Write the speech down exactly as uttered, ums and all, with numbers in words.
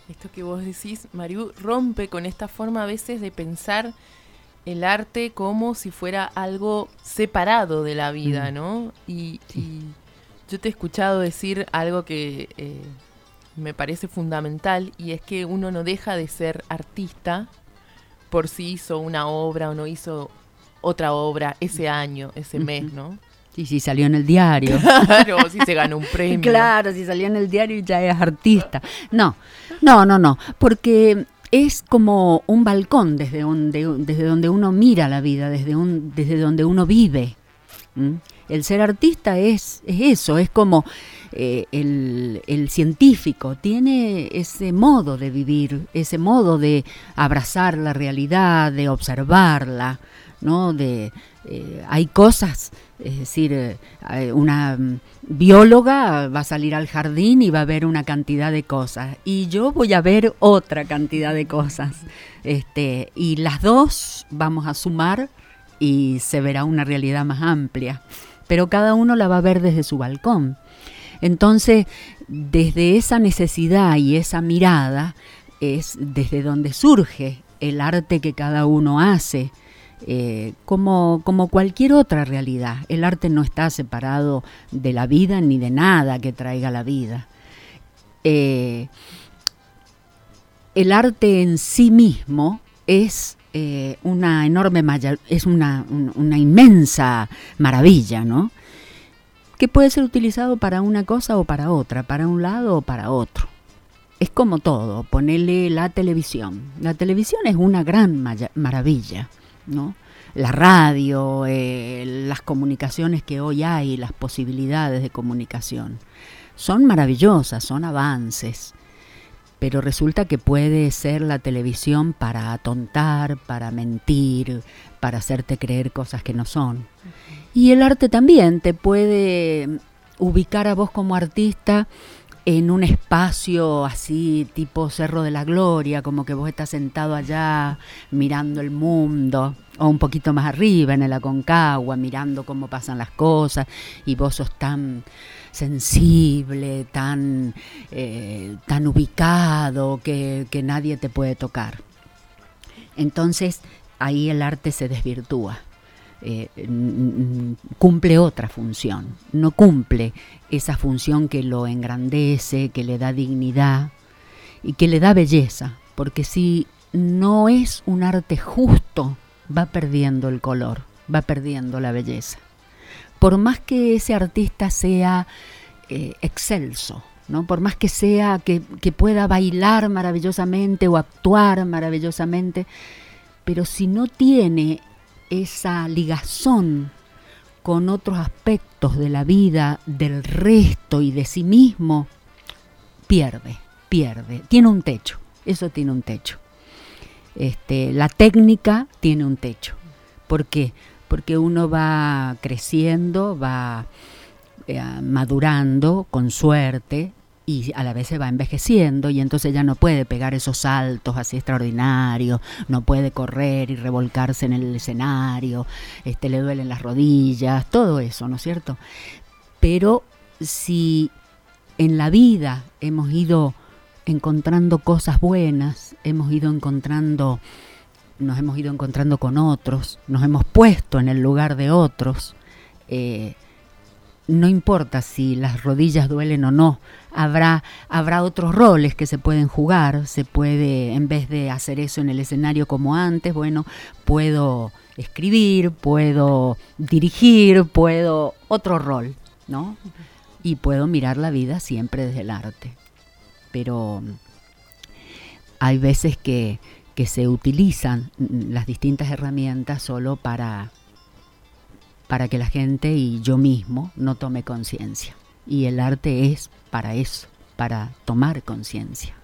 Esto que vos decís, Mariú, rompe con esta forma a veces de pensar el arte como si fuera algo separado de la vida, Mm. ¿no? Y, Sí. y yo te he escuchado decir algo que eh, me parece fundamental, y es que uno no deja de ser artista por si hizo una obra o no hizo otra obra ese año, ese mes, ¿no? Sí, sí, salió en el diario. Claro, si se ganó un premio. Claro, si salió en el diario ya es artista. No, no, no, no, porque es como un balcón desde donde, desde donde uno mira la vida, desde, un, desde donde uno vive. ¿Mm? El ser artista es, es eso, es como eh, el, el científico, tiene ese modo de vivir, ese modo de abrazar la realidad, de observarla, ¿no? De, eh, hay cosas, es decir, eh, una mm, bióloga va a salir al jardín y va a ver una cantidad de cosas, y yo voy a ver otra cantidad de cosas, este, y las dos vamos a sumar y se verá una realidad más amplia, pero cada uno la va a ver desde su balcón. Entonces, desde esa necesidad y esa mirada es desde donde surge el arte que cada uno hace, eh, como, como cualquier otra realidad. El arte no está separado de la vida ni de nada que traiga la vida. Eh, el arte en sí mismo es eh, una enorme, maya, es una, un, una inmensa maravilla, ¿no? Que puede ser utilizado para una cosa o para otra, para un lado o para otro. Es como todo, ponerle la televisión. La televisión es una gran maya, maravilla, ¿no? La radio, eh, las comunicaciones que hoy hay, las posibilidades de comunicación, son maravillosas, son avances. Pero resulta que puede ser la televisión para atontar, para mentir, para hacerte creer cosas que no son. Y el arte también te puede ubicar a vos como artista en un espacio así tipo Cerro de la Gloria, como que vos estás sentado allá mirando el mundo, o un poquito más arriba en el Aconcagua, mirando cómo pasan las cosas, y vos sos tan sensible, tan, eh, tan ubicado que, que nadie te puede tocar. Entonces ahí el arte se desvirtúa. Eh, cumple otra función, no cumple esa función que lo engrandece, que le da dignidad y que le da belleza, porque si no es un arte justo, va perdiendo el color, va perdiendo la belleza. Por más que ese artista sea eh, excelso, ¿no? Por más que sea que, que pueda bailar maravillosamente o actuar maravillosamente, pero si no tiene esa ligazón con otros aspectos de la vida, del resto y de sí mismo, pierde, pierde. Tiene un techo, eso tiene un techo. Este, la técnica tiene un techo. ¿Por qué? Porque uno va creciendo, va eh, madurando con suerte, y a la vez se va envejeciendo, y entonces ya no puede pegar esos saltos así extraordinarios, no puede correr y revolcarse en el escenario, este, le duelen las rodillas, todo eso, ¿no es cierto? Pero si en la vida hemos ido encontrando cosas buenas, hemos ido encontrando, nos hemos ido encontrando con otros, nos hemos puesto en el lugar de otros, eh, no importa si las rodillas duelen o no, habrá, habrá otros roles que se pueden jugar, se puede, en vez de hacer eso en el escenario como antes, bueno, puedo escribir, puedo dirigir, puedo otro rol, ¿no? Y puedo mirar la vida siempre desde el arte. Pero hay veces que, que se utilizan las distintas herramientas solo para... para que la gente y yo mismo no tome conciencia. Y el arte es para eso, para tomar conciencia.